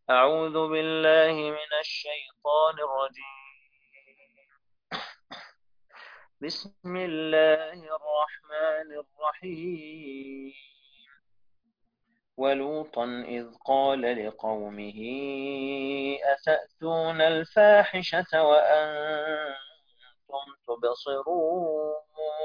أعوذ بالله من الشيطان الرجيم. بسم الله الرحمن الرحيم. ولوطا إذ قال لقومه أتأتون الفاحشة وأنتم تبصرون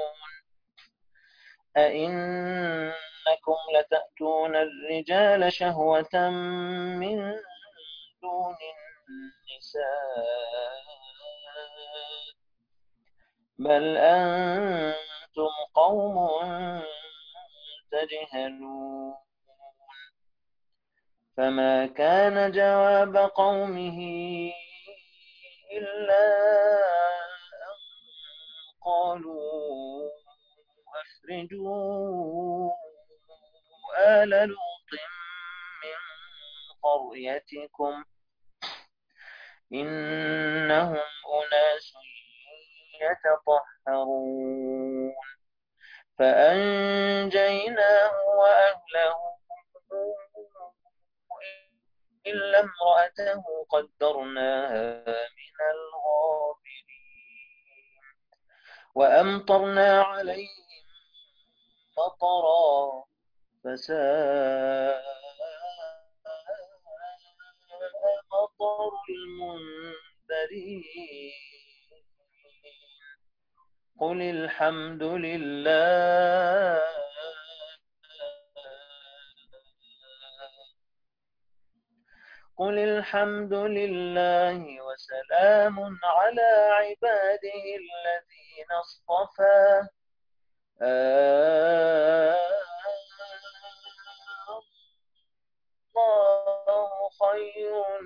أئنكم لتأتون الرجال شهوة من دون النساء بل أنتم قوم تجهلون. فما كان جواب قومه إلا أن قالوا أخرجوا آل لوط من قريتكم إنهم أناس يتطهرون. فأنجيناه وأهله إلا امرأته قدرناها من الغابرين. وأمطرنا عليهم مطرا فساء مطر المنذرين. قل الحمد لله قل الحمد لله وسلام على عباده الذين اصطفى الله خير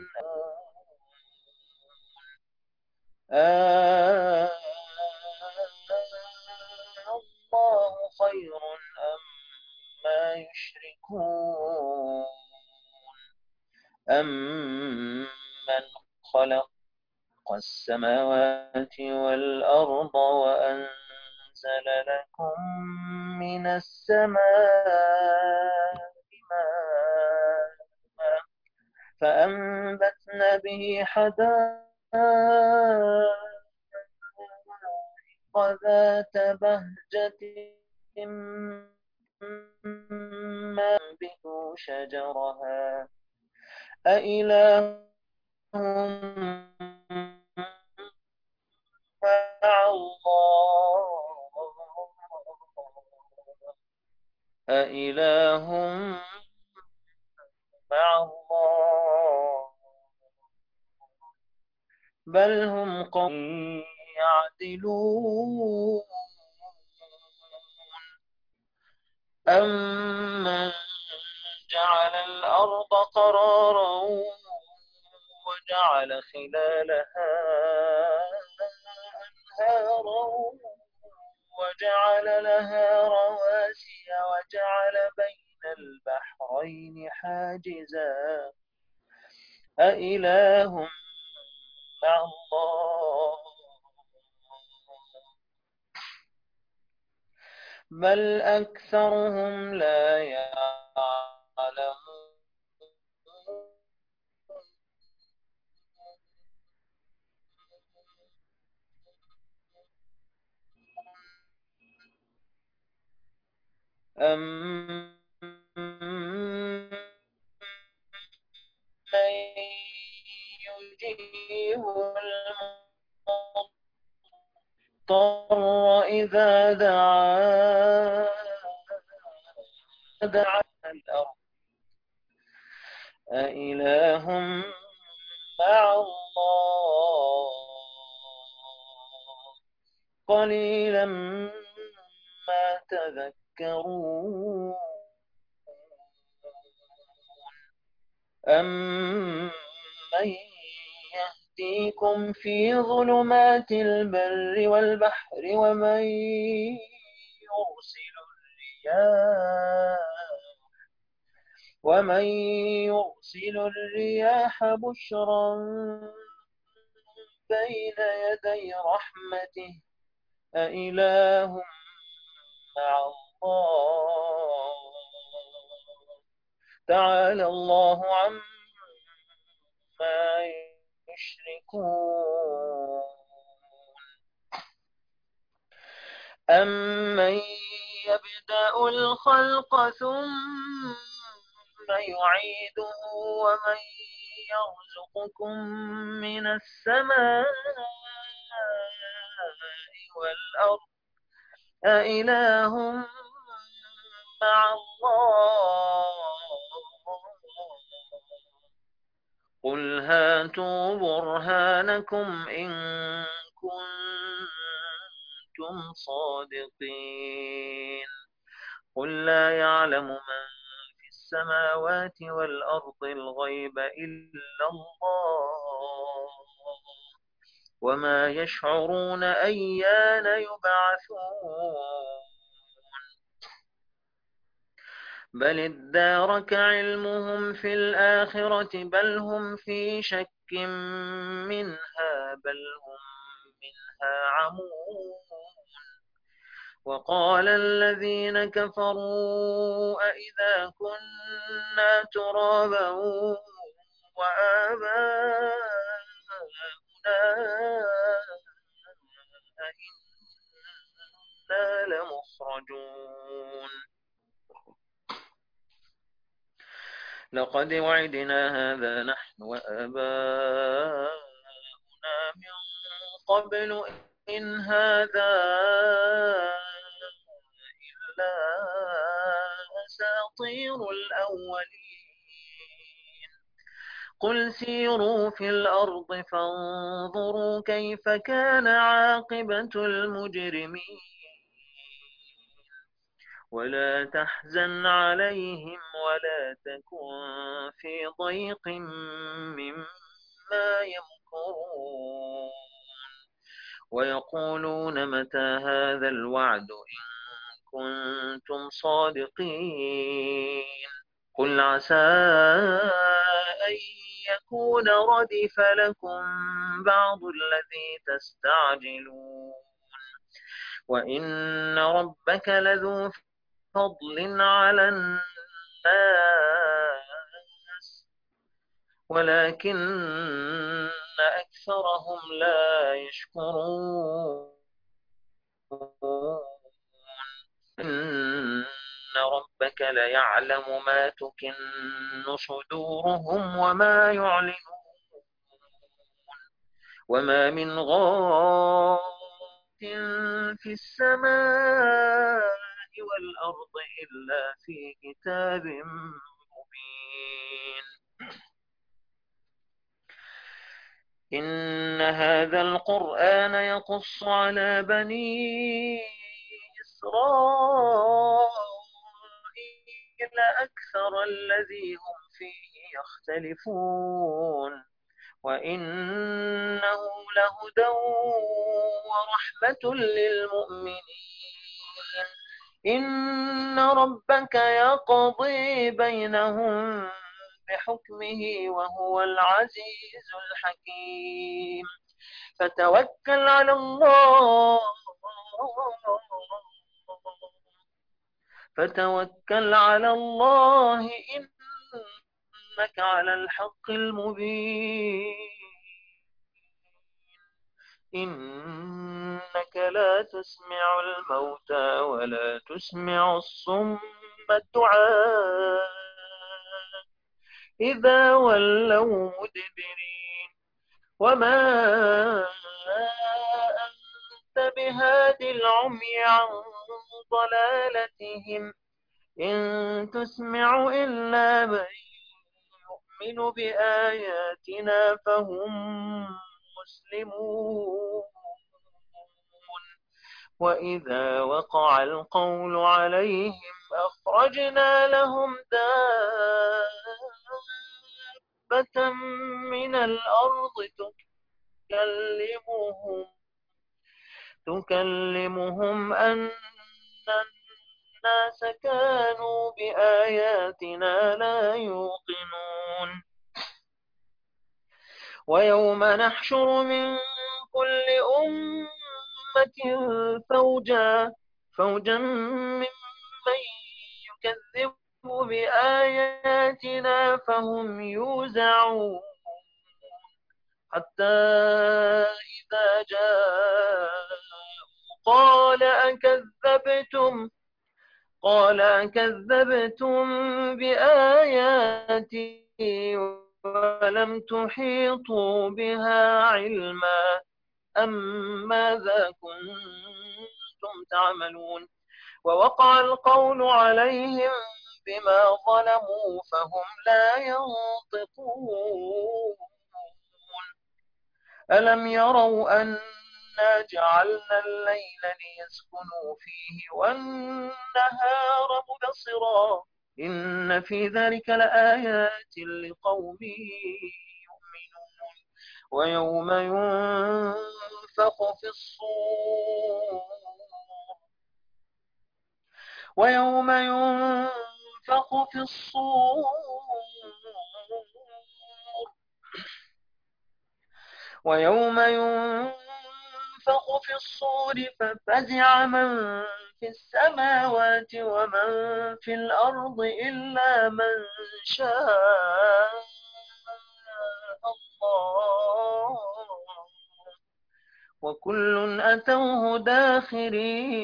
الله خير أما يشركون. أمن خلق السماوات والأرض وأنزل لكم من السماء ماء فأنبتنا به حدائق ذات بهجة ما ينبت شجرها أإله مع الله أإله مع الله بل هم قوم يعدلون. أمن جعل الأرض قرارا وجعل خلالها أنهارا وجعل لها رواسي وجعل بين البحرين حاجزا أإله مع الله بل أكثرهم لا يعلمون. أمن يجيب المضطر إذا دعا الأرض أإله مع الله قليلا ما تذكرون. أمن يهديكم في ظلمات البر والبحر ومن يرسل الرياح بشرا بين يدي رحمته أإله مع الله تعالى الله عما ما يشركون أمن يبدأ الخلق ثم يعيده ومن يرزقكم من السماء والأرض أإله مع الله قل هاتوا برهانكم إن كنتم صادقين قل لا يعلم من في السماوات والأرض الغيب إلا الله وما يشعرون أيان يبعثون بل ادارك علمهم في الآخرة بل هم في شك منها بل هم منها عمون وقال الذين كفروا أئذا كنا ترابا وآباؤنا أئنا لمخرجون لقد وعدنا هذا نحن وآباؤنا من قبل إن هذا إلا أساطير الأولين قل سيروا في الأرض فانظروا كيف كان عاقبة المجرمين ولا تحزن عليهم ولا تكن في ضيق مما يمكرون ويقولون متى هذا الوعد إن كنتم صادقين قل عسى أن يكون ردف لكم بعض الذي تستعجلون وإن ربك لذو فضل على الناس ولكن أكثرهم لا يشكرون إن ربك ليعلم ما تكن صدورهم وما يعلنون وما من غائب في السماء والأرض إلا في كتاب مبين إن هذا القرآن يقص على بني إسرائيل أكثر الذي هم فيه يختلفون وإنه لهدى ورحمة للمؤمنين إن ربك يقضي بينهم بحكمه وهو العزيز الحكيم فتوكل على الله إنك على الحق المبين إنك لا تسمع الموتى ولا تسمع الصم الدعاء إذا ولوا مدبرين وما أنت بهاد العمي عن ضلالتهم إن تسمع إلا من يؤمن بآياتنا فهم مسلمون وإذا وقع القول عليهم أخرجنا لهم دابة من الأرض تكلمهم أن الناس كانوا بآياتنا لا يوقنون ويوم نحشر من كل أمة فوجا ممن يكذب بآياتنا فهم يوزعون حتى إذا جاء قال أكذبتم بآياتي ولم تحيطوا بها علما أم ماذا كنتم تعملون ووقع القول عليهم بما ظلموا فهم لا ينطقون ألم يروا أنا جعلنا الليل ليسكنوا فيه والنهار مبصرا إن في ذلك لآيات لقوم يؤمنون ويوم ينفخ في الصور ففزع من في السماوات ومن في الأرض إلا من شاء الله وكل أتوه داخرين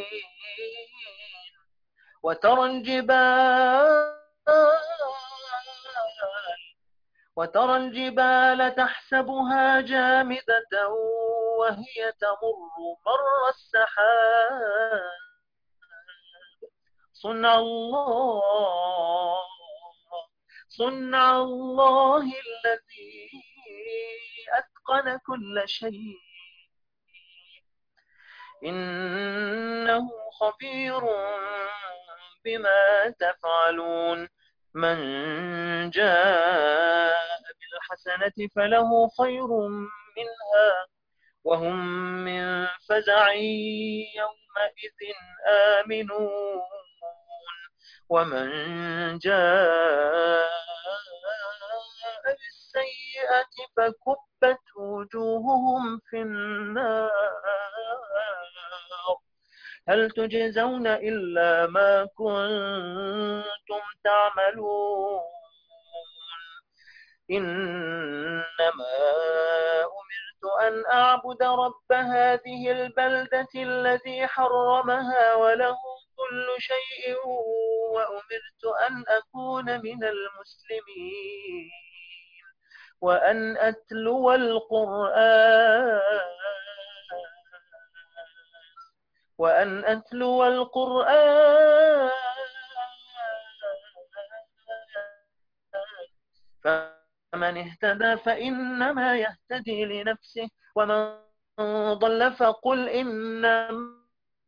وترى الجبال تحسبها جامدة وهي تمر مر السحاب صنع الله الذي أتقن كل شيء إنه خبير بما تفعلون من جاء بالحسنة فله خير منها وهم من فزع يومئذ آمنون ومن جاء بالسيئة فكبت وجوههم في النار هل تجزون إلا ما كنتم تعملون إنما أمرت أن أعبد رب هذه البلدة الذي حرمها وله كل شيء وأمرت أن أكون من المسلمين وأن أتلو القرآن فمن اهتدى فإنما يهتدي لنفسه ومن ضل فقل إنما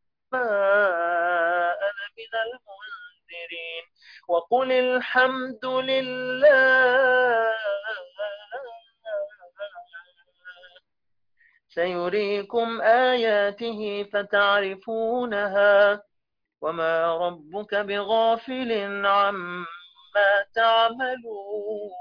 أنا من المنذرين وقل الحمد لله سيريكم آياته فتعرفونها وما ربك بغافل عما تعملون.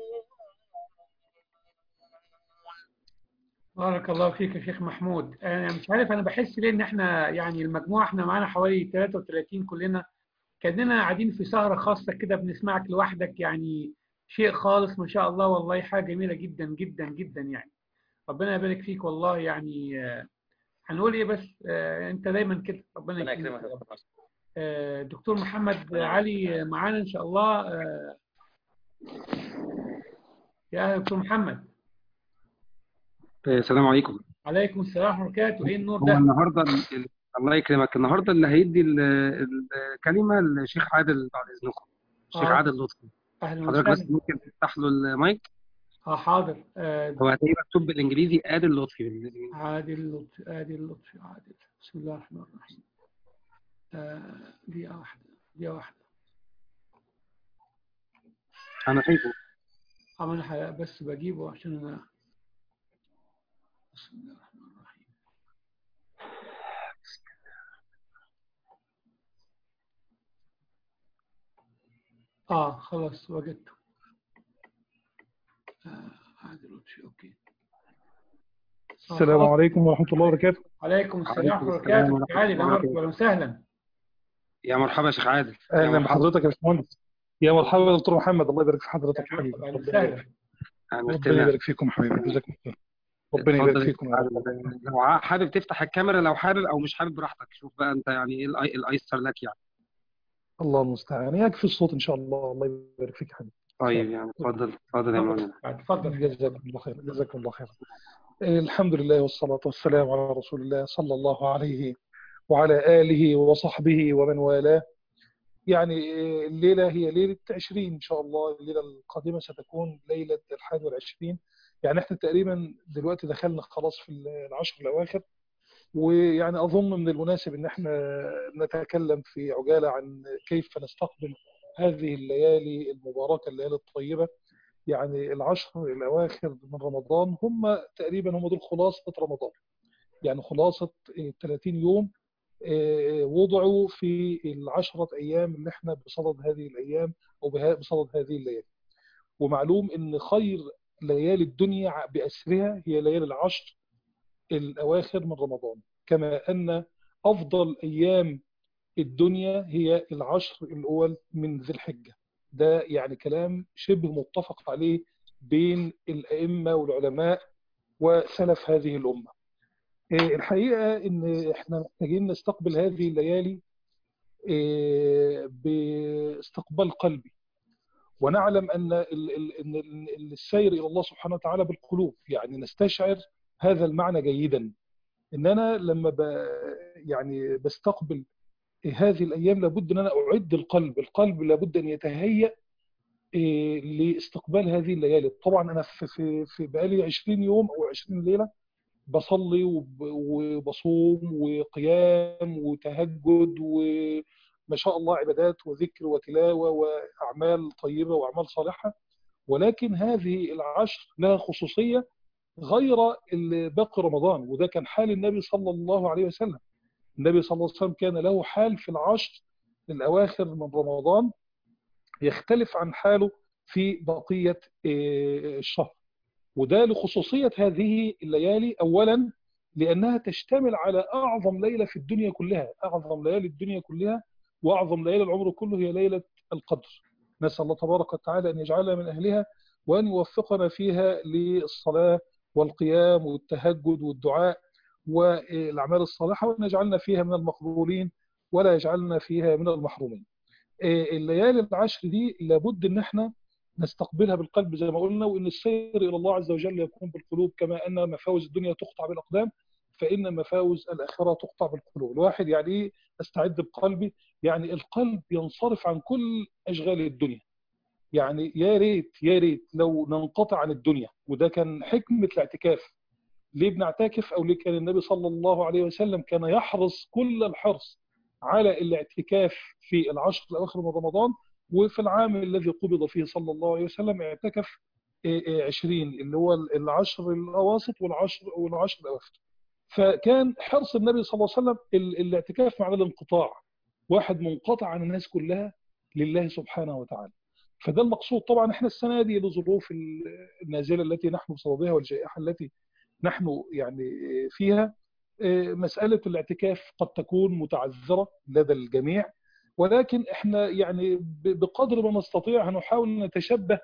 بارك الله فيك يا شيخ محمود. أنا مش عارف، أنا بحس ليه إن إحنا يعني المجموعة إحنا معانا حوالي 33 كلنا، كأننا قاعدين في سهرة خاصة كده بنسمعك لوحدك، يعني شيء خالص ما شاء الله، والله حاجة جميلة جدا جدا جدا يعني. ربنا يبارك فيك والله يعني. هنقول إيه بس، أنت دايما كده، ربنا يكرمك. دكتور محمد علي معانا إن شاء الله. يا دكتور محمد. السلام عليكم. عليكم السلام ورحمة الله وبركاته. إيه النور هو ده؟ النهارده الله يكرمك، النهارده اللي هيدي الكلمه الشيخ عادل بعد اذنكم، الشيخ عادل لطفي. أهلا حضرتك بس وسهلا. ممكن تفتح له المايك؟ حاضر. هو هتلاقيه مكتوب بالانجليزي عادل لطفي بالانجليزي. عادل لطفي. بسم الله الرحمن الرحيم. دقيقة واحدة. انا شايفه. أنا بس بجيبه عشان أنا. بسم الله الرحمن الرحيم. خلاص وجدته. عادل لطفي. أوكي. السلام عليكم ورحمة الله وبركاته. عليكم السلام ورحمة الله وبركاته. عادل، أهلا وسهلا. يا مرحبا يا شيخ عادل. أهلا بحضرتك يا باشمهندس. يا مرحبا يا دكتور محمد، الله يبارك في حضرتك حبيبي. أهلا وسهلا. ربنا يبارك فيكم حبيبي، جزاكم الله. ربنا يبارك اتفضل يا فيكم يا رب. عادل. لو حابب تفتح الكاميرا، لو حابب او مش حابب براحتك، شوف بقى انت يعني ايه الايسر لك يعني. الله المستعان، يكفي الصوت ان شاء الله. الله يبارك فيك يا حبيبي. طيب يعني اتفضل يا مولانا. اتفضل. جزاكم الله خير، جزاكم الله خير. الحمد لله والصلاة والسلام على رسول الله صلى الله عليه وعلى آله وصحبه ومن والاه. يعني الليلة هي ليلة 20 إن شاء الله. الليلة القادمة ستكون ليلة 21. يعني احنا تقريبا دلوقتي دخلنا خلاص في العشر الأواخر. ويعني أظن من المناسب إن احنا نتكلم في عجالة عن كيف نستقبل هذه الليالي المباركة، الليالي الطيبة. يعني العشر الأواخر من رمضان هم تقريبا هم دول خلاصة رمضان. يعني خلاصة 30 يوم وضعوا في العشرة أيام اللي احنا بصدد هذه الأيام أو بصدد هذه الليالي. ومعلوم إن خير ليالي الدنيا بأسرها هي ليالي العشر الأواخر من رمضان، كما أن أفضل أيام الدنيا هي العشر الأول من ذي الحجة. ده يعني كلام شبه متفق عليه بين الأئمة والعلماء وسلف هذه الأمة. الحقيقة إن إحنا محتاجين نستقبل هذه الليالي باستقبال قلبي، ونعلم أن السير إلى الله سبحانه وتعالى بالقلوب. يعني نستشعر هذا المعنى جيدا، إن أنا لما يعني بستقبل هذه الأيام لابد أن أنا أعد القلب لابد أن يتهيأ لاستقبال هذه الليالي. طبعا أنا في بقالي 20 يوم أو 20 ليلة بصلي وبصوم وقيام وتهجد وما شاء الله عبادات وذكر وتلاوة وأعمال طيبة وأعمال صالحة. ولكن هذه العشر لها خصوصية غير باقي رمضان، وده كان حال النبي صلى الله عليه وسلم. النبي صلى الله عليه وسلم كان له حال في العشر الأواخر من رمضان يختلف عن حاله في بقية الشهر. وده لخصوصية هذه الليالي، أولا لأنها تشتمل على أعظم ليلة في الدنيا كلها، أعظم ليالي الدنيا كلها وأعظم ليالي العمر كله هي ليلة القدر. نسأل الله تبارك وتعالى أن يجعلنا من أهلها، وأن يوفقنا فيها للصلاة والقيام والتهجد والدعاء والأعمال الصالحة، وأن يجعلنا فيها من المقبولين ولا يجعلنا فيها من المحرومين. الليالي العشر دي لابد ان احنا نستقبلها بالقلب زي ما قلنا، وان السير الى الله عز وجل يكون بالقلوب. كما ان مفاوز الدنيا تقطع بالاقدام، فان مفاوز الاخره تقطع بالقلوب. الواحد يعني ايه استعد بقلبي؟ يعني القلب ينصرف عن كل اشغال الدنيا. يعني يا ريت لو ننقطع عن الدنيا. وده كان حكمه الاعتكاف. ليه بنعتكف؟ او ليه كان النبي صلى الله عليه وسلم كان يحرص كل الحرص على الاعتكاف في العشر الاواخر من رمضان؟ وفي العام الذي قبض فيه صلى الله عليه وسلم اعتكف 20 اللي هو العشر الاواسط والعشر الاواخر. فكان حرص النبي صلى الله عليه وسلم الاعتكاف معناه الانقطاع، واحد منقطع عن الناس كلها لله سبحانه وتعالى. فده المقصود. طبعا احنا السنه دي لظروف النازله التي نحن بصددها والجائحه التي نحن يعني فيها، مسألة الاعتكاف قد تكون متعذرة لدى الجميع، ولكن احنا يعني بقدر ما نستطيع هنحاول نتشبه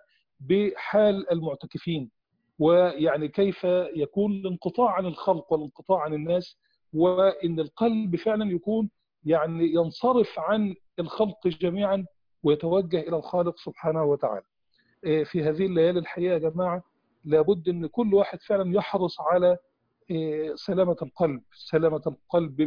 بحال المعتكفين، ويعني كيف يكون الانقطاع عن الخلق والانقطاع عن الناس، وإن القلب فعلا يكون يعني ينصرف عن الخلق جميعا ويتوجه إلى الخالق سبحانه وتعالى. في هذه الليالي الحقيقة يا جماعة لابد أن كل واحد فعلا يحرص على سلامة القلب، سلامة القلب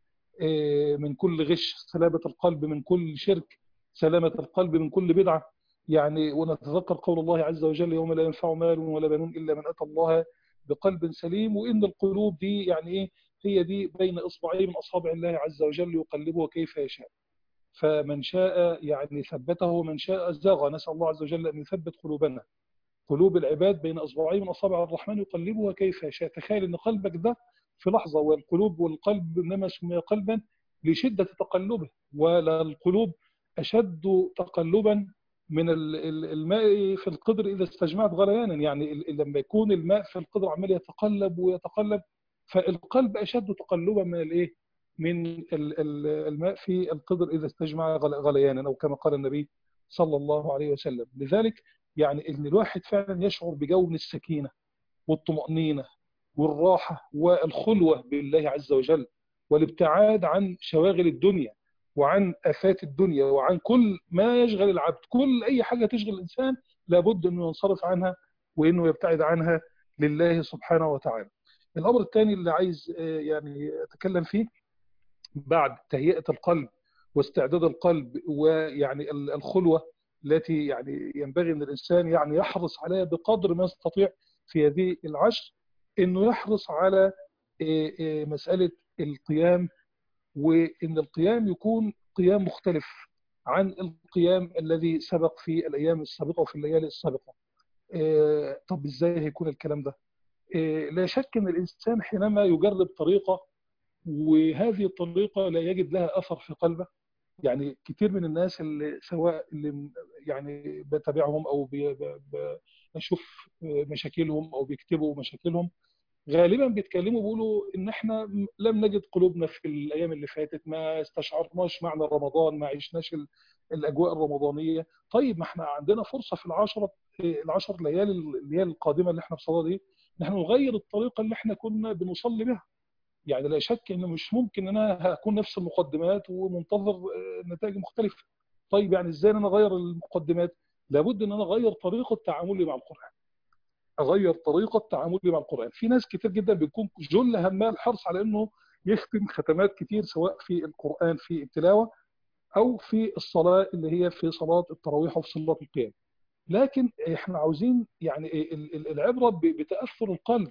من كل غش، سلامة القلب من كل شرك، سلامة القلب من كل بدعة. يعني ونتذكر قول الله عز وجل: يوم لا ينفع مال ولا بنون إلا من أتى الله بقلب سليم. وإن القلوب دي يعني إيه؟ هي دي بين إصبعين من أصابع الله عز وجل يقلبه كيف يشاء. فمن شاء يعني ثبته ومن شاء زاغ. نسأل الله عز وجل أن يثبت قلوبنا. قلوب العباد بين أصبعين من أصابع الرحمن يقلبها كيف يشاء. تخيل أن قلبك ده في لحظة، والقلوب والقلب إنما سمي قلبا لشدة تقلبه، ولا القلوب أشد تقلبا من الماء في القدر إذا استجمعت غليانا. يعني لما يكون الماء في القدر عمال يتقلب ويتقلب، فالقلب أشد تقلبا من الإيه؟ من الماء في القدر إذا استجمع غليانا، أو كما قال النبي صلى الله عليه وسلم. لذلك يعني ان الواحد فعلا يشعر بجو من السكينه والطمانينه والراحة والخلوة بالله عز وجل، والابتعاد عن شواغل الدنيا وعن آفات الدنيا وعن كل ما يشغل العبد. كل أي حاجة تشغل الإنسان لابد أنه ينصرف عنها وأنه يبتعد عنها لله سبحانه وتعالى. الأمر الثاني اللي عايز يعني أتكلم فيه بعد تهيئة القلب واستعداد القلب ويعني الخلوة التي يعني ينبغي أن الإنسان يعني يحرص عليها بقدر ما يستطيع في هذه العشر، أنه يحرص على مسألة القيام، وأن القيام يكون قيام مختلف عن القيام الذي سبق في الأيام السابقة وفي الليالي السابقة. طب إزاي هيكون الكلام ده؟ لا شك أن الإنسان حينما يجرب طريقة وهذه الطريقة لا يجد لها أثر في قلبه، يعني كتير من الناس اللي سواء اللي يعني بتابعهم أو بشوف مشاكلهم أو بيكتبوا مشاكلهم، غالبا بيتكلموا بيقولوا إن إحنا لم نجد قلوبنا في الأيام اللي فاتت، ما استشعرناش معنى رمضان، ما عشناش الأجواء الرمضانية. طيب ما إحنا عندنا فرصة في العشر ليالي اللي هي القادمة اللي إحنا بصددها دي، إن إحنا نغير الطريقة اللي إحنا كنا بنصلي بها. يعني لا شك ان مش ممكن ان انا هكون نفس المقدمات ومنتظر نتائج مختلفه. طيب يعني ازاي انا اغير المقدمات؟ لابد ان انا اغير طريقه تعاملي مع القران، اغير طريقه تعاملي مع القران. في ناس كتير جدا بيكون جل همها الحرص على انه يختم ختمات كتير سواء في القران في التلاوه او في الصلاه اللي هي في صلاه التراويح وفي صلاه القيام. لكن احنا عاوزين يعني العبره بتاثر القلب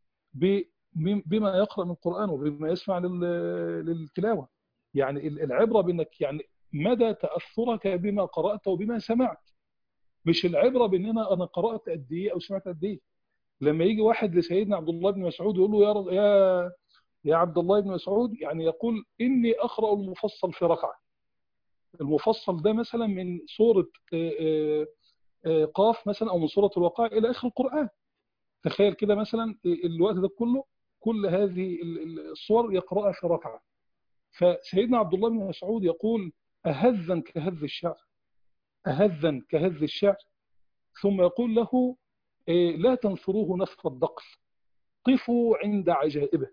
بما يقرأ من القرآن وبما يسمع للتلاوة. يعني العبرة بأنك يعني مدى تأثرك بما قرأت وبما سمعت، مش العبرة بأن أنا قرأت قد إيه أو سمعت قد إيه. لما يجي واحد لسيدنا عبد الله بن مسعود يقول له يا عبد الله بن مسعود، يعني يقول إني أقرأ المفصل في ركعة. المفصل ده مثلا من سورة قاف مثلا أو من سورة الواقعة إلى آخر القرآن. تخيل كده مثلا الوقت ده كله، كل هذه الصور يقرأها في ركعة. فسيدنا عبد الله بن مسعود يقول أهذا كهذ الشعر، أهذا كهذ الشعر. ثم يقول له لا تنثروه نثر الدقل، قفوا عند عجائبه،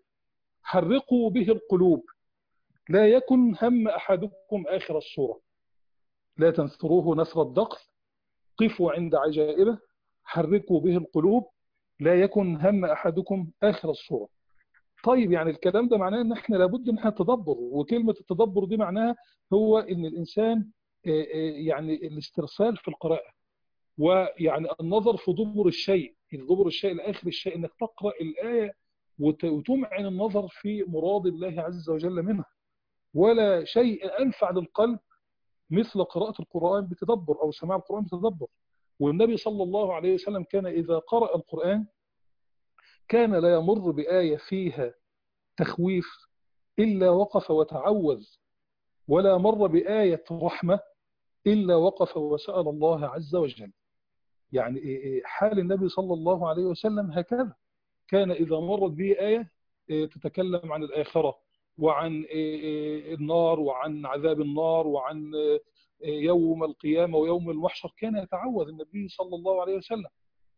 حرقوا به القلوب، لا يكن هم أحدكم آخر الصورة. لا تنثروه نثر الدقل، قفوا عند عجائبه، حرقوا به القلوب، لا يكن هم أحدكم آخر الصورة. طيب يعني الكلام ده معناه ان احنا لابد ان احنا نتدبر، وكلمه التدبر دي معناها هو ان الانسان يعني الاسترسال في القراءه، ويعني النظر في دبر الشيء، دبر الشيء لاخر الشيء، انك تقرا الايه وتمعن النظر في مراد الله عز وجل منها. ولا شيء انفع للقلب مثل قراءه القران بتدبر او سماع القران بتدبر. والنبي صلى الله عليه وسلم كان اذا قرأ القران كان لا يمر بايه فيها تخويف إلا وقف وتعوذ، ولا مر بآية رحمة إلا وقف وسأل الله عز وجل. يعني حال النبي صلى الله عليه وسلم هكذا، كان إذا مرت به آية تتكلم عن الآخرة وعن النار وعن عذاب النار وعن يوم القيامة ويوم المحشر، كان يتعوذ النبي صلى الله عليه وسلم.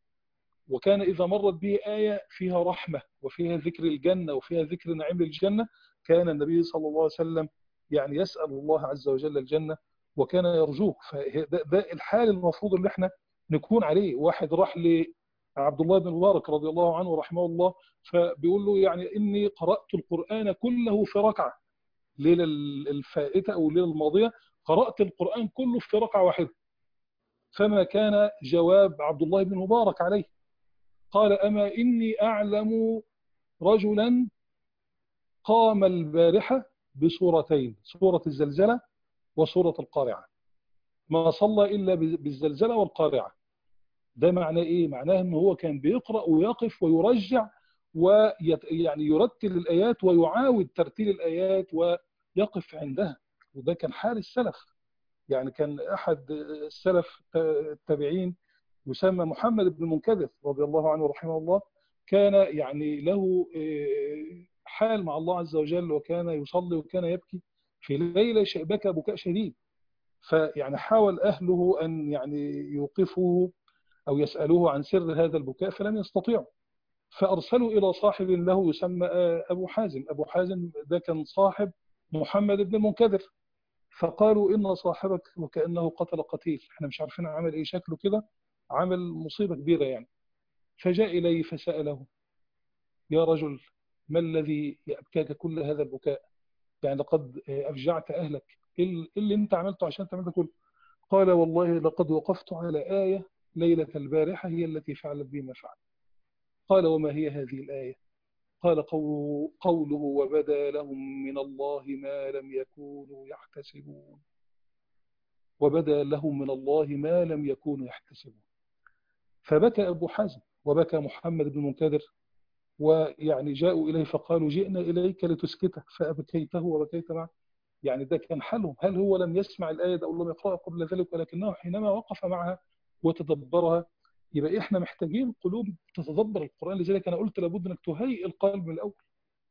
وكان إذا مرت به آية فيها رحمة وفيها ذكر الجنة وفيها ذكر نعيم الجنة، كان النبي صلى الله عليه وسلم يعني يسأل الله عز وجل الجنة وكان يرجوه. فده الحال المفروض اللي احنا نكون عليه. واحد راح لعبد الله بن مبارك رضي الله عنه ورحمه الله، فبيقول له يعني إني قرأت القرآن كله في ركعة، الليلة الفائتة أو الليلة الماضية قرأت القرآن كله في ركعة واحدة. فما كان جواب عبد الله بن مبارك عليه؟ قال أما إني أعلم رجلا قام البارحة بسورتين، سورة الزلزلة وسورة القارعة، ما صلى إلا بالزلزلة والقارعة. ده معناه إيه؟ معناه أنه هو كان بيقرأ ويقف ويرجع ويعني يرتل الآيات ويعاود ترتيل الآيات ويقف عندها. وده كان حال السلف. يعني كان أحد السلف التابعين يسمى محمد بن المنكدر رضي الله عنه ورحمه الله، كان يعني له حال مع الله عز وجل، وكان يصلي وكان يبكي في ليلة بكى بكاء شديد. فيعني حاول أهله أن يعني يوقفوه أو يسألوه عن سر هذا البكاء فلم يستطيعوا. فأرسلوا إلى صاحب له يسمى أبو حازم. أبو حازم ده كان صاحب محمد بن المنكدر. فقالوا إن صاحبك وكأنه قتل قتيل، احنا مش عارفين عمل إيه، شكله كده عمل مصيبة كبيرة يعني. فجاء إليه فسأله: يا رجل، ما الذي أبكاك كل هذا البكاء؟ يعني لقد أفجعت أهلك، إيه اللي أنت عملته عشان تعمل ده كله؟ قال: والله لقد وقفت على آية ليلة البارحة هي التي فعلت بي ما فعل. قال: وما هي هذه الآية؟ قال: قوله: وبدا لهم من الله ما لم يكونوا يحتسبون. وبدا لهم من الله ما لم يكونوا يحتسبون. فبكى أبو حازم وبكى محمد بن المنكدر، ويعني جاءوا إليه فقالوا: جئنا إليك لتسكته، فأبكيته وبكيت معه. يعني ده كان حالهم. هل هو لم يسمع الآية أو لم يقرأها قبل ذلك؟ ولكنه حينما وقف معها وتدبرها. يبقى إحنا محتاجين قلوب تتدبر القرآن. لذلك أنا قلت لابد أنك تهيئ القلب من الأول.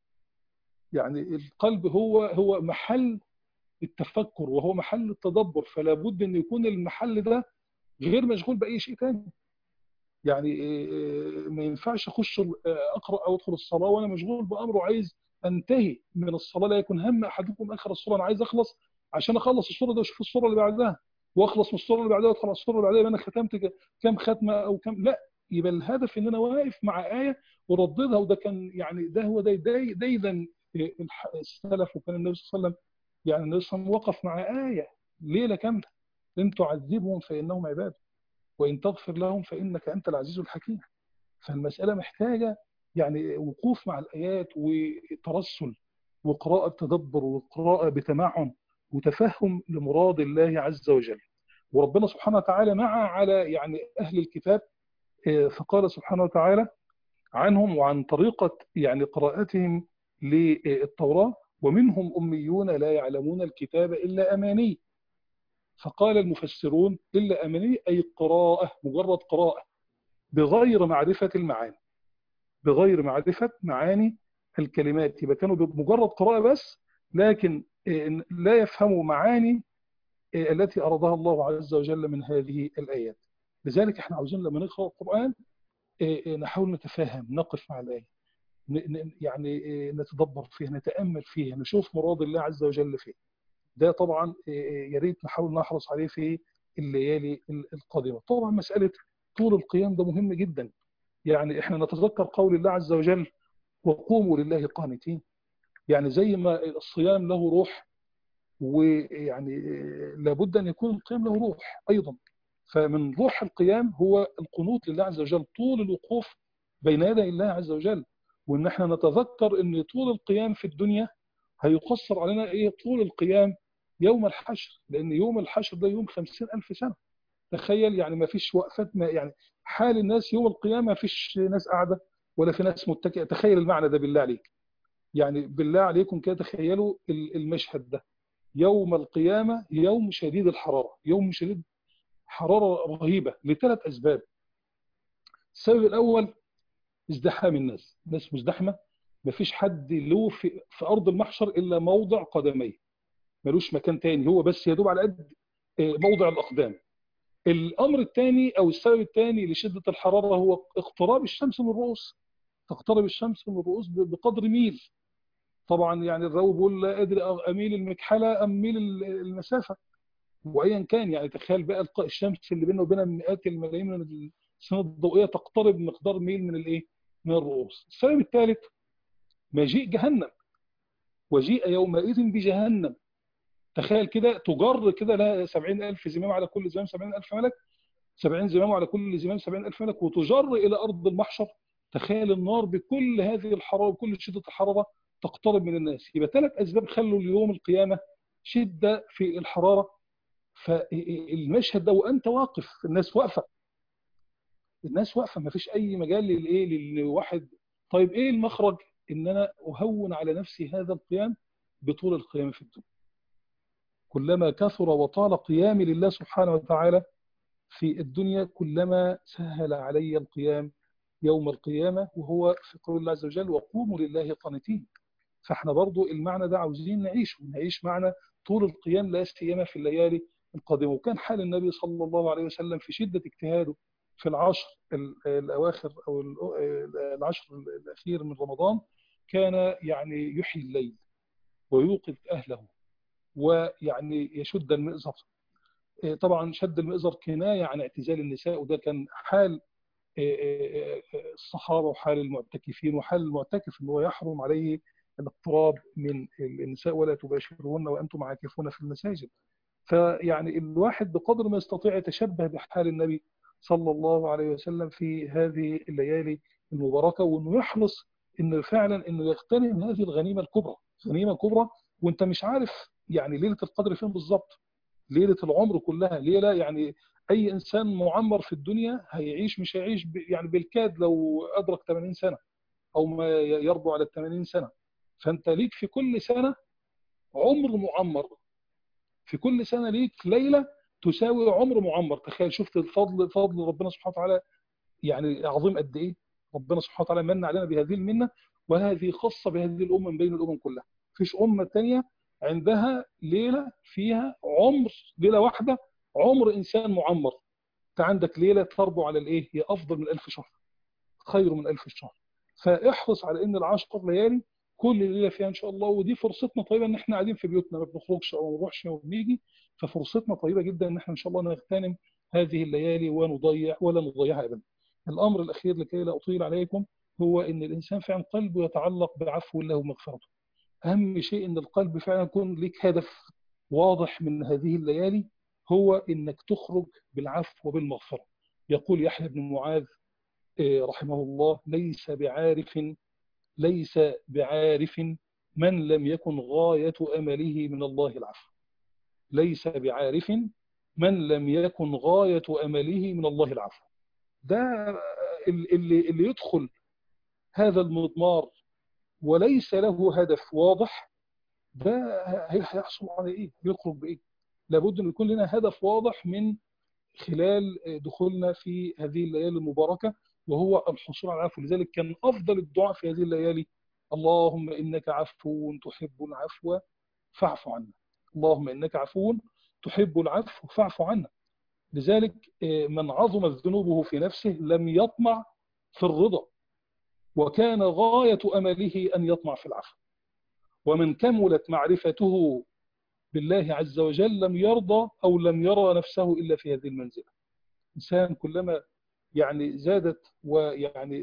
يعني القلب هو محل التفكر وهو محل التدبر، فلا بد أن يكون المحل ده غير مشغول بأي شيء تاني. يعني ما ينفعش اخش اقرا او ادخل الصلاه وانا مشغول بامر وعايز انتهي من الصلاه. لا يكون هم احدكم اخر الصلاه، انا عايز اخلص عشان اخلص الصوره دي واشوف الصوره اللي بعدها، واخلص من الصوره اللي بعدها وادخل على الصوره اللي بعدها، يبقى انا ختمت كام ختمه او كام. لا، يبقى الهدف ان انا واقف مع ايه ورددها. وده كان يعني ده هو دايما السلف. وكان النبي صلى الله عليه وسلم، يعني النبي صلى الله عليه وسلم وقف مع ايه ليله كامله: ان تعذبهم فانهم عباد وإن تغفر لهم فإنك أنت العزيز الحكيم. فالمسألة محتاجة يعني وقوف مع الآيات وترسل وقراءة تدبر وقراءة بتمعن وتفهم لمراد الله عز وجل. وربنا سبحانه وتعالى مع على يعني أهل الكتاب، فقال سبحانه وتعالى عنهم وعن طريقة يعني قراءتهم للتوراة: ومنهم أميون لا يعلمون الكتاب إلا أماني. فقال المفسرون: إلا أماني أي قراءة، مجرد قراءة بغير معرفة المعاني، بغير معرفة معاني الكلمات. يبقى كانوا بمجرد قراءة بس، لكن لا يفهموا معاني التي أرادها الله عز وجل من هذه الآيات. لذلك احنا عاوزين لما نقرأ القرآن نحاول نتفاهم، نقف مع الآية، يعني نتدبر فيها، نتأمل فيها، نشوف مراد الله عز وجل فيه. ده طبعا يا ريت نحاول نحرص عليه في الليالي القادمة. طبعا مسألة طول القيام ده مهم جدا. يعني احنا نتذكر قول الله عز وجل: وقوموا لله قانتين. يعني زي ما الصيام له روح، ويعني لابد ان يكون القيام له روح ايضا. فمن روح القيام هو القنوت لله عز وجل، طول الوقوف بين يدي الله عز وجل. وان احنا نتذكر ان طول القيام في الدنيا هيقصر علينا ايه؟ طول القيام يوم الحشر، لان يوم الحشر ده يوم 50,000 سنة. تخيل يعني ما فيش وقفات، ما يعني حال الناس يوم القيامة ما فيش ناس قاعدة ولا في ناس متكئة. تخيل المعنى ده بالله عليك. يعني بالله عليكم كده تخيلوا المشهد ده. يوم القيامة يوم شديد الحرارة، يوم شديد حرارة رهيبة لثلاث أسباب. السبب الأول ازدحام الناس مزدحمة، ما فيش حد له في أرض المحشر إلا موضع قدميه، ملوش مكان تاني، هو بس يدوب على قد موضع الأقدام. الأمر الثاني أو السبب الثاني لشدة الحرارة هو اقتراب الشمس من الرؤوس. تقترب الشمس من الرؤوس بقدر ميل. طبعا يعني الراوي بيقول: لا أدري أميل المكحلة أم ميل المسافة، وأيا كان. يعني تخيل بقى الشمس اللي بيننا وبينها مئات الملايين من السنين الضوئية تقترب مقدار ميل من الإيه؟ من الرؤوس. السبب الثالث مجيء جهنم، وجيء يومئذ بجهنم. تخيل كده تجر كده لها 70,000 زمام، على كل زمام 70,000 ملك، 70 زمام على كل زمام 70,000 ملك، وتجر إلى أرض المحشر. تخيل النار بكل هذه الحرارة، بكل شدة الحرارة تقترب من الناس. يبقى ثلاث أسباب خلوا اليوم القيامة شدة في الحرارة. فالمشهد ده وأنت واقف، الناس واقفة، الناس واقفة، ما فيش أي مجال للإيه للواحد. طيب إيه المخرج؟ إن أنا أهون على نفسي هذا القيام بطول القيام في الدنيا. كلما كثر وطال قيامي لله سبحانه وتعالى في الدنيا كلما سهل علي القيام يوم القيامة. وهو في قول الله عز وجل: وقوموا لله قانتين. فاحنا برضو المعنى ده عاوزين نعيش معنى طول القيام لا سيما في الليالي القادمة. وكان حال النبي صلى الله عليه وسلم في شدة اجتهاده في العشر الأواخر أو العشر الأخير من رمضان كان يعني يحيي الليل ويوقظ أهله ويعني يشد المئزر. طبعا شد المئزر كناية عن اعتزال النساء، وده كان حال الصحابة وحال المعتكفين وحال المعتكف اللي هو يحرم عليه الاقتراب من النساء ولا تباشرون وأنتم عاكفون في المساجد. فيعني الواحد بقدر ما يستطيع يتشبه بحال النبي صلى الله عليه وسلم في هذه الليالي المباركة، وأنه يحرص إنه فعلا إنه يغتنم هذه الغنيمة الكبرى، غنيمة كبرى وأنت مش عارف يعني ليلة القدر فين بالظبط. ليلة العمر كلها ليلة، يعني أي إنسان معمر في الدنيا هيعيش مش هيعيش يعني بالكاد لو أدرك 80 سنة أو ما يربو على 80 سنة. فأنت ليك في كل سنة عمر معمر، في كل سنة ليك ليلة تساوي عمر معمر. تخيل، شفت فضل ربنا سبحانه وتعالى يعني عظيم قد إيه. ربنا سبحانه وتعالى من علينا بهذه المنة، وهذه خاصة بهذه الأمة من بين الأمم كلها. فيش أمة تانية عندها ليلة فيها عمر، ليلة واحدة عمر إنسان معمر. أنت عندك ليلة تربو على الإيه؟ هي أفضل من 1000 شهر، خير من 1000 شهر. فاحرص على إن العشر ليالي كل ليلة فيها إن شاء الله. ودي فرصتنا طيبة إن إحنا قاعدين في بيوتنا ما بنخرجش أو ما نروحش وبنيجي، ففرصتنا طيبة جدا إن إحنا إن شاء الله نغتنم هذه الليالي ونضيع ولا نضيعها أبدا. الأمر الأخير لكي لا أطيل عليكم هو إن الإنسان فعلا قلبه يتعلق بعفو الله ومغفرته. أهم شيء إن القلب فعلا يكون لك هدف واضح من هذه الليالي، هو إنك تخرج بالعفو وبالمغفرة. يقول يحيى بن معاذ رحمه الله: ليس بعارف من لم يكن غاية أمله من الله العفو. ليس بعارف من لم يكن غاية أمله من الله العفو. ده اللي يدخل هذا المضمار وليس له هدف واضح، ده هيحصل على ايه؟ يخرج بايه؟ لابد ان يكون لنا هدف واضح من خلال دخولنا في هذه الليالي المباركه، وهو الحصول على العفو. لذلك كان افضل الدعاء في هذه الليالي: اللهم انك عفو تحب العفو فاعف عنا. اللهم انك عفو تحب العفو فاعف عنا. لذلك من عظمت ذنوبه في نفسه لم يطمع في الرضا، وكان غايه امله ان يطمع في العفو. ومن كملت معرفته بالله عز وجل لم يرضى أو لم يرى نفسه إلا في هذه المنزلة. إنسان كلما يعني زادت ويعني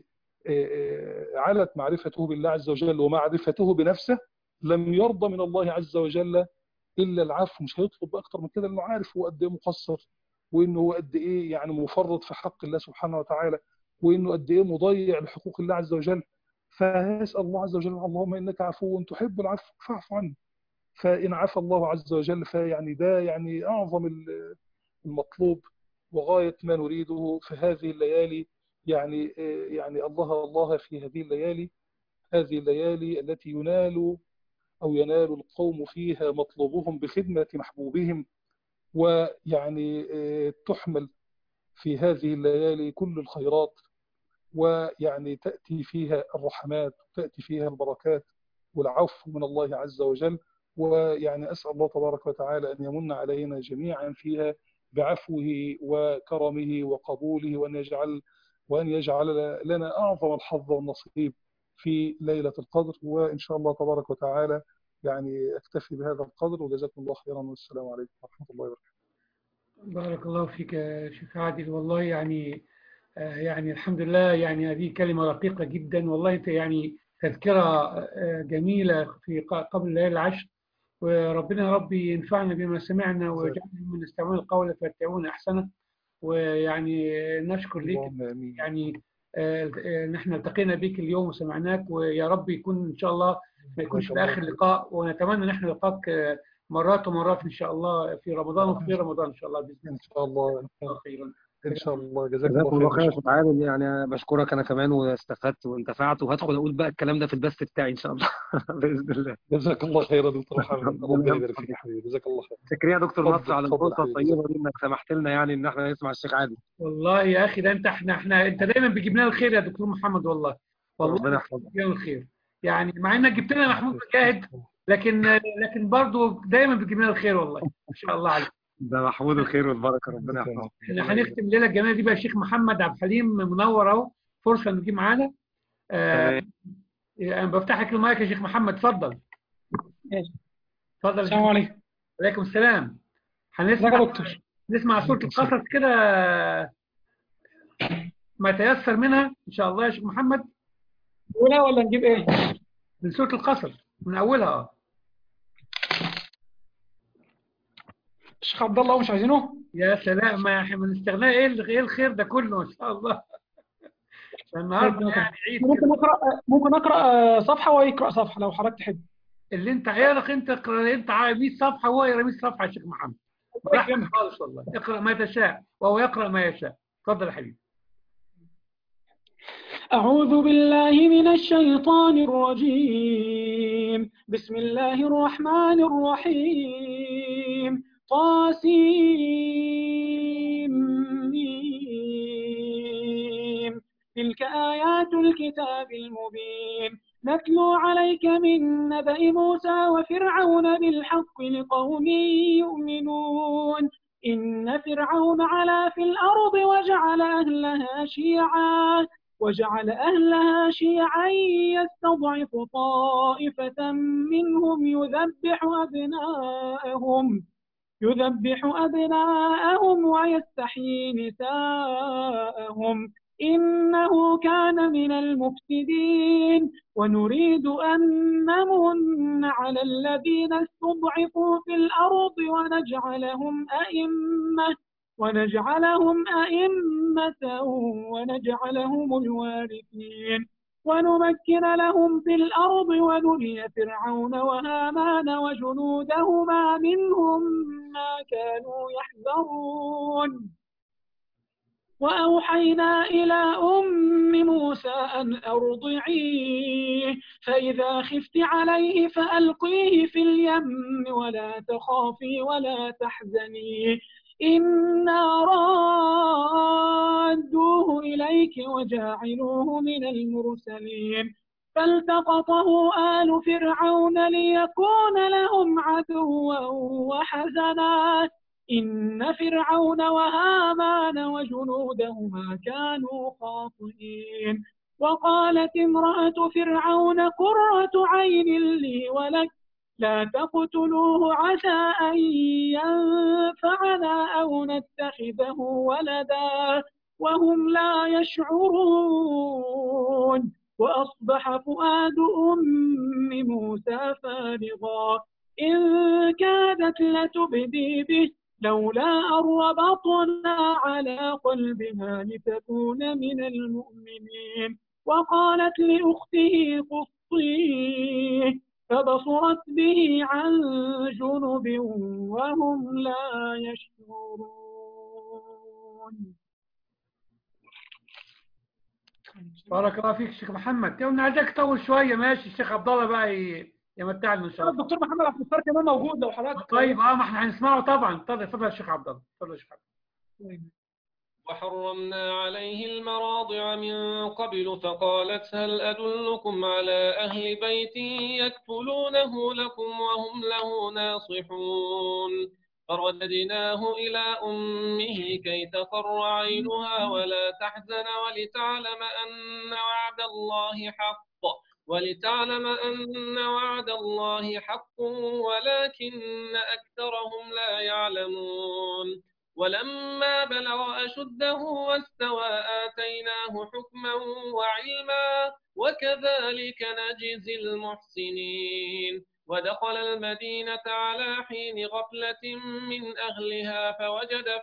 علت معرفته بالله عز وجل ومعرفته بنفسه لم يرضى من الله عز وجل إلا العفو. مش هيطلب أكتر من كده، لأنه عارف هو قد إيه مقصر، وإنه هو قد إيه يعني مفرط في حق الله سبحانه وتعالى، وإنه قد إيه مضيع لحقوق الله عز وجل. فيسأل الله عز وجل: اللهم إنك عفو تحب العفو فاعف عني. فإن عفى الله عز وجل فيعني ده يعني أعظم المطلوب وغاية ما نريده في هذه الليالي. يعني الله في هذه الليالي، هذه الليالي التي ينال القوم فيها مطلوبهم بخدمة محبوبهم. ويعني تحمل في هذه الليالي كل الخيرات، ويعني تأتي فيها الرحمات، تأتي فيها البركات والعفو من الله عز وجل. ويعني أسأل الله تبارك وتعالى أن يمن علينا جميعا فيها بعفوه وكرمه وقبوله، وأن يجعل لنا أعظم الحظ والنصيب في ليلة القدر. وإن شاء الله تبارك وتعالى يعني أكتفي بهذا القدر، وجزاكم الله خيرا، والسلام عليكم ورحمة الله وبركاته. بارك الله فيك يا شيخ عادل. والله يعني الحمد لله، يعني هذه كلمة رقيقة جدا. والله أنت يعني تذكرة جميلة في قبل الليالي العشر. وربنا يا رب ينفعنا بما سمعنا ويجعلنا من يستمعون القول فيتبعون أحسنه. ويعني نشكر ليك يعني نحن التقينا بك اليوم وسمعناك، ويا رب يكون إن شاء الله ما يكونش في آخر لقاء، ونتمنى نحن نلقاك مرات ومرات إن شاء الله في رمضان وفي رمضان إن شاء الله بإذن إن شاء الله خيرا. إن شاء الله. جزاكم الله خير يا استاذ عادل. يعني بشكرك انا كمان، واستفدت وانتفعت، وهدخل اقول بقى الكلام ده في البث بتاعي ان شاء الله باذن الله. جزاك الله خير يا دكتور محمد، ربنا يبارك فيك يا حبيبي، جزاك الله خير. شكرا يا دكتور نصر على الفرصه الطيبه دي، انك سمحت لنا يعني ان احنا نسمع الشيخ عادل. والله يا اخي ده احنا انت دايما بتجيب لنا الخير يا دكتور محمد. والله ربنا يحفظك. الخير يعني، مع انك جبت لنا محمود مجاهد، لكن برضه دايما بتجيب لنا الخير. والله ما شاء الله عليك. ده محمود الخير والبركة، ربنا يحفظك. احنا هنختم الليله الجميله دي بقى. الشيخ محمد عبد الحليم منور اهو، فرصه نجيب معانا. تمام. انا بفتح لك المايك يا شيخ محمد، اتفضل. ماشي. اتفضل. السلام عليكم. وعليكم السلام. ازيك يا دكتور؟ نسمع سوره القصص كده ما يتيسر منها ان شاء الله يا شيخ محمد. ولا ولا نجيب ايه؟ من سوره القصص من اولها. الشيخ عبد الله مش عايزينه؟ يا سلام، ما احنا بنستغنى. ايه الخير ده كله ما شاء الله. النهارده يعني عيد كده. ممكن اقرا صفحه ويقرا صفحه لو حضرتك تحب. اللي انت عيالك انت اقرا، انت 100 صفحه وهو يقرا 100 صفحه يا شيخ محمد. براحتك خالص والله، اقرا ما تشاء وهو يقرا ما يشاء. اتفضل يا حبيبي. أعوذ بالله من الشيطان الرجيم. بسم الله الرحمن الرحيم. طاسيم. تلك آيات الكتاب المبين. نتلو عليك من نبأ موسى وفرعون بالحق لقوم يؤمنون. إن فرعون علا في الأرض وجعل أهلها شيعا يستضعف طائفة منهم يذبح أبناءهم ويستحيي نساءهم إنه كان من المفسدين. ونريد أن نمن على الذين استضعفوا في الأرض ونجعلهم أئمة ونجعلهم الوارثين ونمكن لهم في الأرض ونري فرعون وهامان وجنودهما منهم ما كانوا يحذرون. وأوحينا إلى أم موسى أن أرضعيه فإذا خفت عليه فألقيه في اليم ولا تخافي ولا تحزني إنا رادوه إليك وجاعلوه من المرسلين. فالتقطه آل فرعون ليكون لهم عدوا وحزنا إن فرعون وهامان وجنودهما كانوا خاطئين. وقالت امرأة فرعون قرة عين لي ولك لا تقتلوه عسى أن ينفعنا أو نتخذه ولدا وهم لا يشعرون. وأصبح فؤاد أم موسى فارغا إن كادت لتبدي به لولا أن ربطنا على قلبها لتكون من المؤمنين. وقالت لأخته قصيه فبصرت به عن جنب وهم لا يشعرون. بارك الله فيك شيخ محمد. قلنا عايزك تطول شويه. ماشي الشيخ عبد الله بقى يمتعنا ان شاء الله. الدكتور محمد عبد الستار كمان موجود لو حضرتك. طيب ما احنا هنسمعه طبعا. اتفضل يا شيخ عبد الله. اتفضل يا شيخ عبد الله. وحرمنا عليه المراضع من قبل فقالت هل أدلكم على أهل بيت يكفلونه لكم وهم له ناصحون. فرددناه إلى أمه كي تقر عينها ولا تحزن ولتعلم أن وعد الله حق ولكن أكثرهم لا يعلمون. ولما بلغ أشده واستوى آتيناه حكما وعلما وكذلك نجزي المحسنين. ودخل المدينة على حين غفلة من أهلها فوجد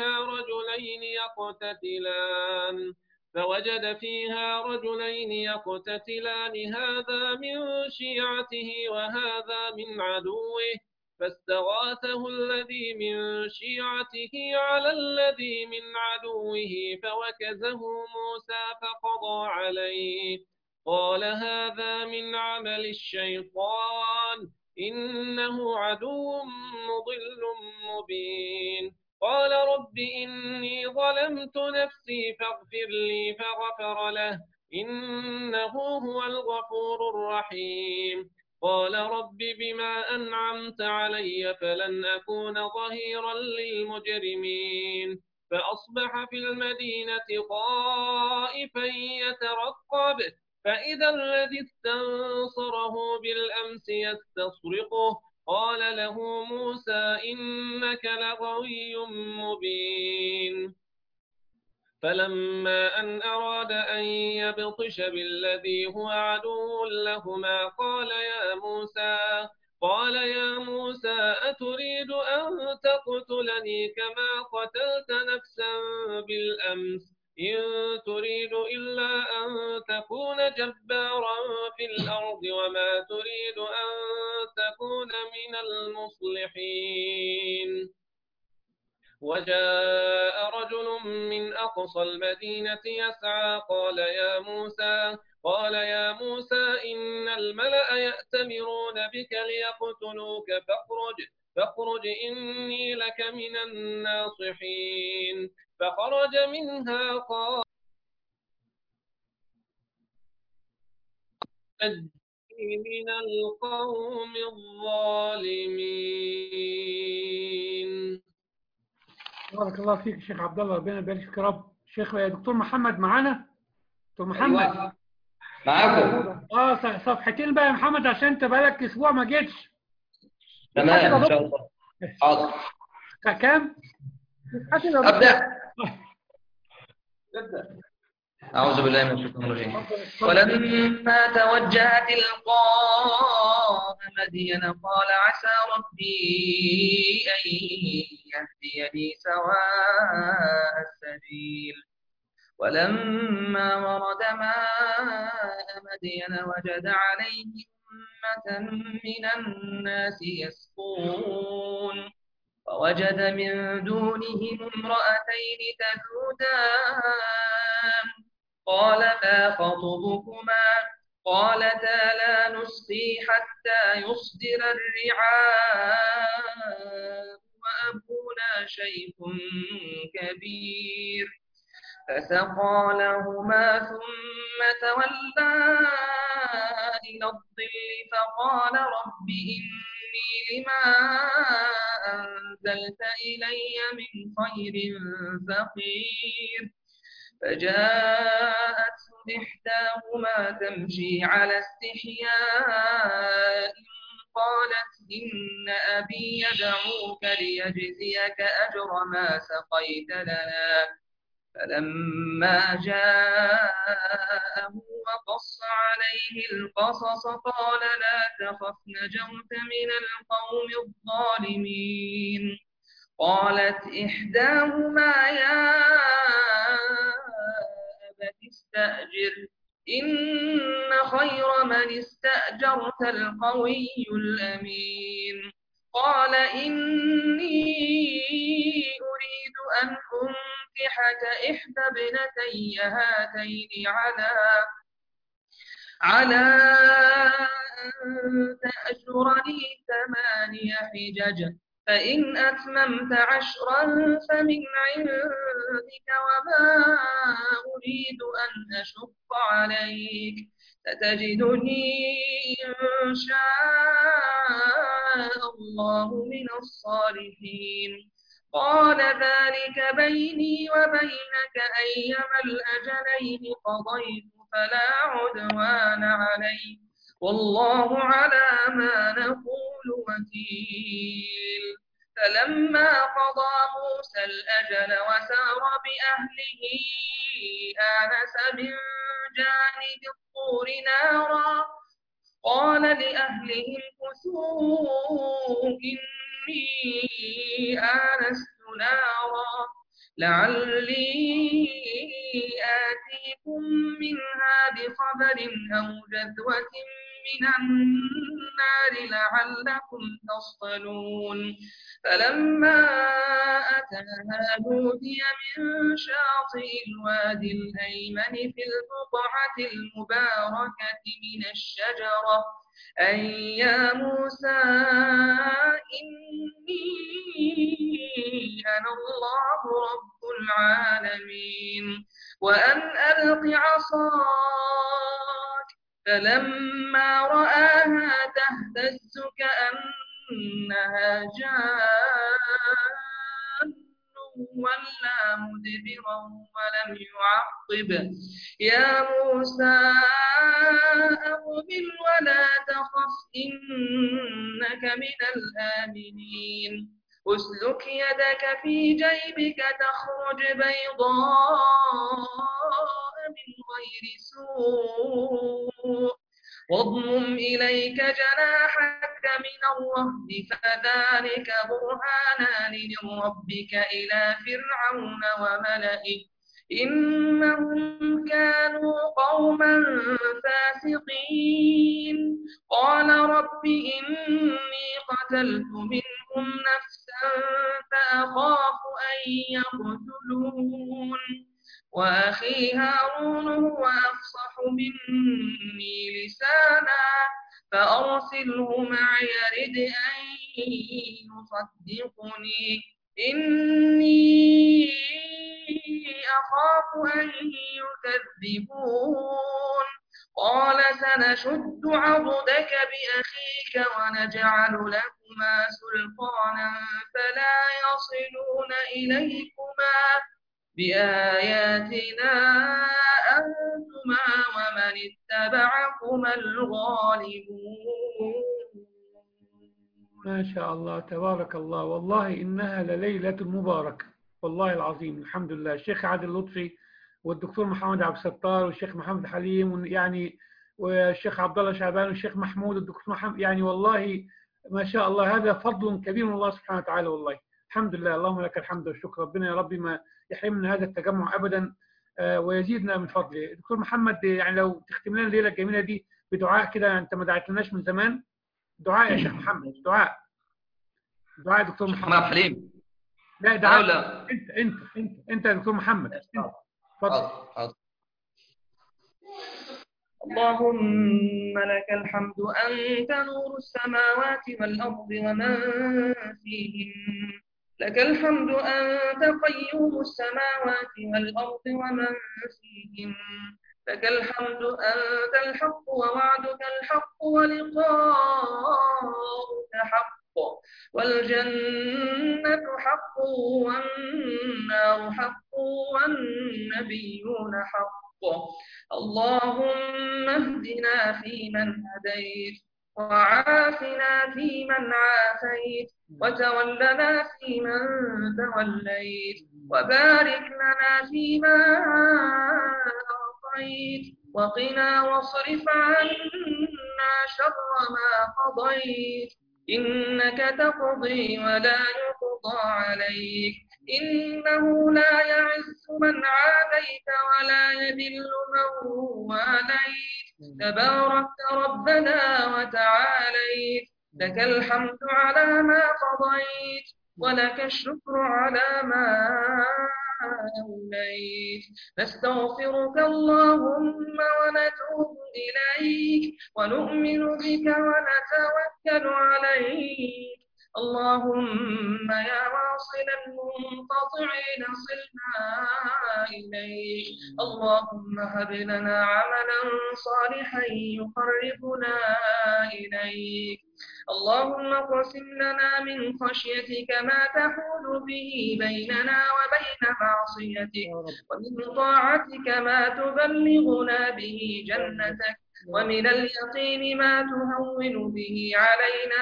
فيها رجلين يقتتلان هذا من شيعته وهذا من عدوه فاستغاثه الذي من شيعته على الذي من عدوه فوكزه موسى فقضى عليه قال هذا من عمل الشيطان إنه عدو مضل مبين. قال رب إني ظلمت نفسي فاغفر لي فغفر له إنه هو الغفور الرحيم. قال رب بما أنعمت علي فلن أكون ظهيرا للمجرمين فأصبح في المدينة خائفا يترقب فإذا الذي استنصره بالأمس يستصرخه قال له موسى إنك لغوي مبين فلما أن أراد أن يبطش بالذي هو عدو لهما قال يا موسى أتريد أن تقتلني كما قتلت نفسا بالأمس إن تريد إلا أن تكون جبارا في الأرض وما تريد أن تكون من المصلحين وجاء رجل من أقصى المدينة يسعى قال يا موسى إن الملأ يأتمرون بك ليقتلوك فاخرج إني لك من الناصحين فخرج منها قال من القوم الظالمين. بارك الله فيك شيخ عبد الله، ربنا يبارك فيك يا رب. شيخ دكتور محمد معانا؟ دكتور محمد أيوة. معاكم. صفحتين بقى يا محمد عشان انت بقالك اسبوع ما جيتش. تمام ان شاء الله. حاضر. كام؟ ابدا. أعوذ بالله من الشيطان الرجيم. ولما توجه تلقاء مدين قال عسى ربي أن يهديني سواء السبيل ولما ورد ماء مدين وجد عليه أمة من الناس يسقون ووجد من دونهم امرأتين تذودان قال ما خطبكما قالتا لا نسقي حتى يصدر الرعاء وأبونا شيخ كبير فسقى لهما ثم تولى إلى الظل فقال رب إني لما أنزلت إلي من خير فقير فجاءته إحداهما تمشي على استحياء قالت إن أبي يدعوك ليجزيك أجر ما سقيت لنا فلما جاءه وقص عليه القصص قال لا تخف نجوت من القوم الظالمين قالت إحداهما يا أبت استأجر إن خير من استأجرت القوي الأمين قال إني أريد أن أنكحك إحدى ابنتي هاتين على أن تأجرني 8 حجج فإن أتممت 10 فمن عندك وما أريد أن أشق عليك ستجدني إن شاء الله من الصالحين قال ذلك بيني وبينك أيما الأجلين قضيت فلا عدوان علي والله على ما نقول وكيل فلما قضى موسى الأجل وسار بأهله آنس من جانب الطور نارا قال لأهلهم كثوا إني آنست نارا لعلي آتيكم منها بخبر أو جذوة من النار لعلكم تصطلون فلما أتاها نودي من شاطئ الوادي الأيمن في البقعة المباركة من الشجرة أن يا موسى إني أنا الله رب العالمين وأن ألق عصاك فلما رآها تهتز كأنها جان ولا مدبرا ولم يعقب يا موسى أقبل ولا تخف إنك من الآمنين أسلك يدك في جيبك تخرج بيضاء من غير سوء واضمم إليك جناحك من الرهب فذلك برهانان من ربك إلى فرعون وملئه إنهم كانوا قوما فاسقين قال رب إني قتلت منهم نفسا فأخاف أن يقتلون وأخي هارون هو أفصح مني لسانا فأرسله معي يرد أن يصدقني إني أخاف أن يكذبون قال سنشد عضدك بأخيك ونجعل لكما سلطانا فلا يصلون إليكما بآياتنا أنتما ومن اتبعكما الغالبون. ما شاء الله تبارك الله، والله إنها لليلة مباركة والله العظيم. الحمد لله الشيخ عادل لطفي والدكتور محمد عبد الستار والشيخ محمد حليم يعني والشيخ عبد الله شعبان والشيخ محمود والدكتور محمد، يعني والله ما شاء الله هذا فضل كبير من الله سبحانه وتعالى. والله الحمد لله، اللهم لك الحمد والشكر. ربنا يا رب ما يحرمنا هذا التجمع أبدا ويزيدنا من فضله. دكتور محمد يعني لو تختم لنا الليلة الجميلة دي بدعاء كده، أنت ما دعيتلناش من زمان. دعاء يا شيخ محمد، دعاء دكتور محمد. محمد حليم. لا دعاء. لا انت يا دكتور محمد. اتفضل. اللهم لك الحمد أنت نور السماوات والأرض ومن فيهن لك الحمد أنت قيوم السماوات والأرض ومن فيهن لك الحمد أنت الحق ووعدك الحق ولقاؤك حق والجنة حق والنار حق والنبيون حق اللهم اهدنا فيمن هديت وعافنا فيمن عافيت وتولنا فيمن توليت وبارك لنا فيما أعطيت وقنا واصرف عنا شر ما قضيت إنك تقضي ولا يقضى عليك إنه لا يعز من عاديت ولا يذل من واليت تباركت ربنا وتعاليت لك الحمد على ما قضيت ولك الشكر على ما أوليت نستغفرك اللهم ونتوب إليك ونؤمن بك ونتوكل عليك اللهم يا واصل المنقطعين صلنا إليك اللهم هب لنا عملا صالحا يقربنا إليك اللهم اقسم لنا من خشيتك ما تحول به بيننا وبين معصيتك ومن طاعتك ما تبلغنا به جنتك ومن اليقين ما تهون به علينا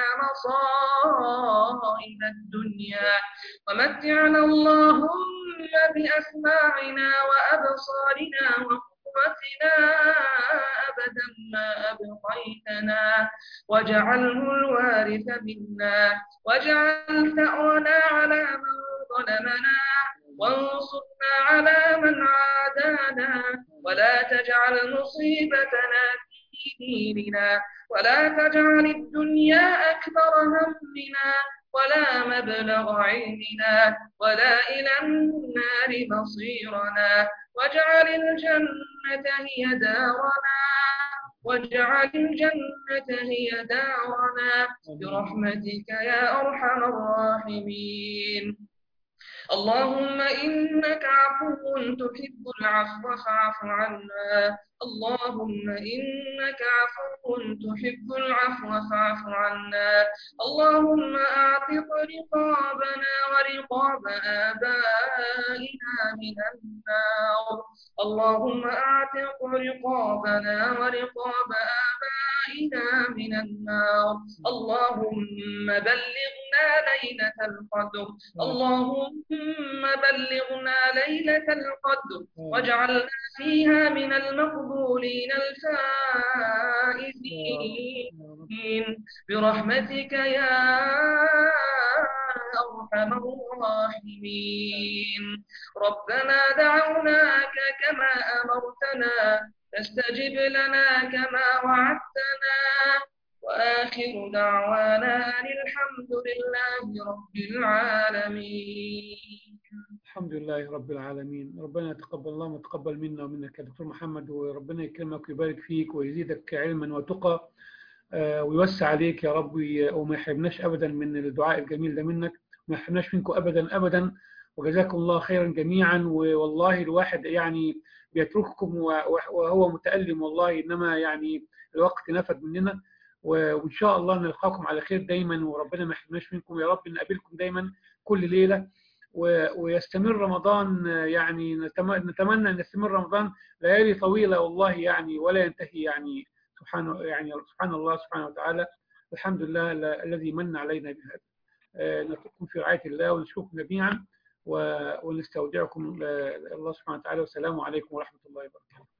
مصائب الدنيا ومتعنا اللهم بأسماعنا وأبصارنا وقوتنا أبدا ما أبقيتنا واجعله الوارث منا واجعل ثأرنا على من ظلمنا وانصرنا على من عادانا ولا تجعل مصيبتنا في ديننا ولا تجعل الدنيا أكبر همنا ولا مبلغ علمنا ولا إلى النار مصيرنا واجعل الجنة هي دارنا واجعل الجنة هي دارنا برحمتك يا أرحم الراحمين اللهم إنك عفو تحب العفو فاعف عنا. اللهم إنك عفو تحب العفو فاعف عنا. اللهم أعتق رقابنا ورقاب آبائنا من النار. اللهم أعتق رقابنا ورقاب آبائنا من النار. اللهم بلغنا ليلة القدر. اللهم بلغنا ليلة القدر واجعلنا فيها من المقبولين الفائزين برحمتك يا أرحم الراحمين. ربنا دعوناك كما أمرتنا فاستجب لنا كما وعدتنا. وآخر دعوانا أن الحمد لله رب العالمين. الحمد لله رب العالمين. ربنا يتقبل الله وتقبل منا ومنك يا دكتور محمد، وربنا يكرمك ويبارك فيك ويزيدك علما وتقى ويوسع عليك يا رب، وما يحرمناش أبدا من الدعاء الجميل ده منك، وما يحرمناش منكم أبدا أبدا. وجزاكم الله خيرا جميعا. والله الواحد يعني بيترككم وهو متألم والله، إنما يعني الوقت نفد مننا، وإن شاء الله نلقاكم على خير دايما، وربنا ما يحرمناش منكم يا رب، نقابلكم دايما كل ليلة، ويستمر رمضان. يعني نتمنى أن يستمر رمضان ليالي طويلة والله يعني، ولا ينتهي يعني. سبحان الله سبحانه وتعالى. الحمد لله الذي من علينا بهذا. نترككم في رعاية الله ونشوفكم جميعا ونستودعكم الله سبحانه وتعالى، والسلام عليكم ورحمة الله وبركاته.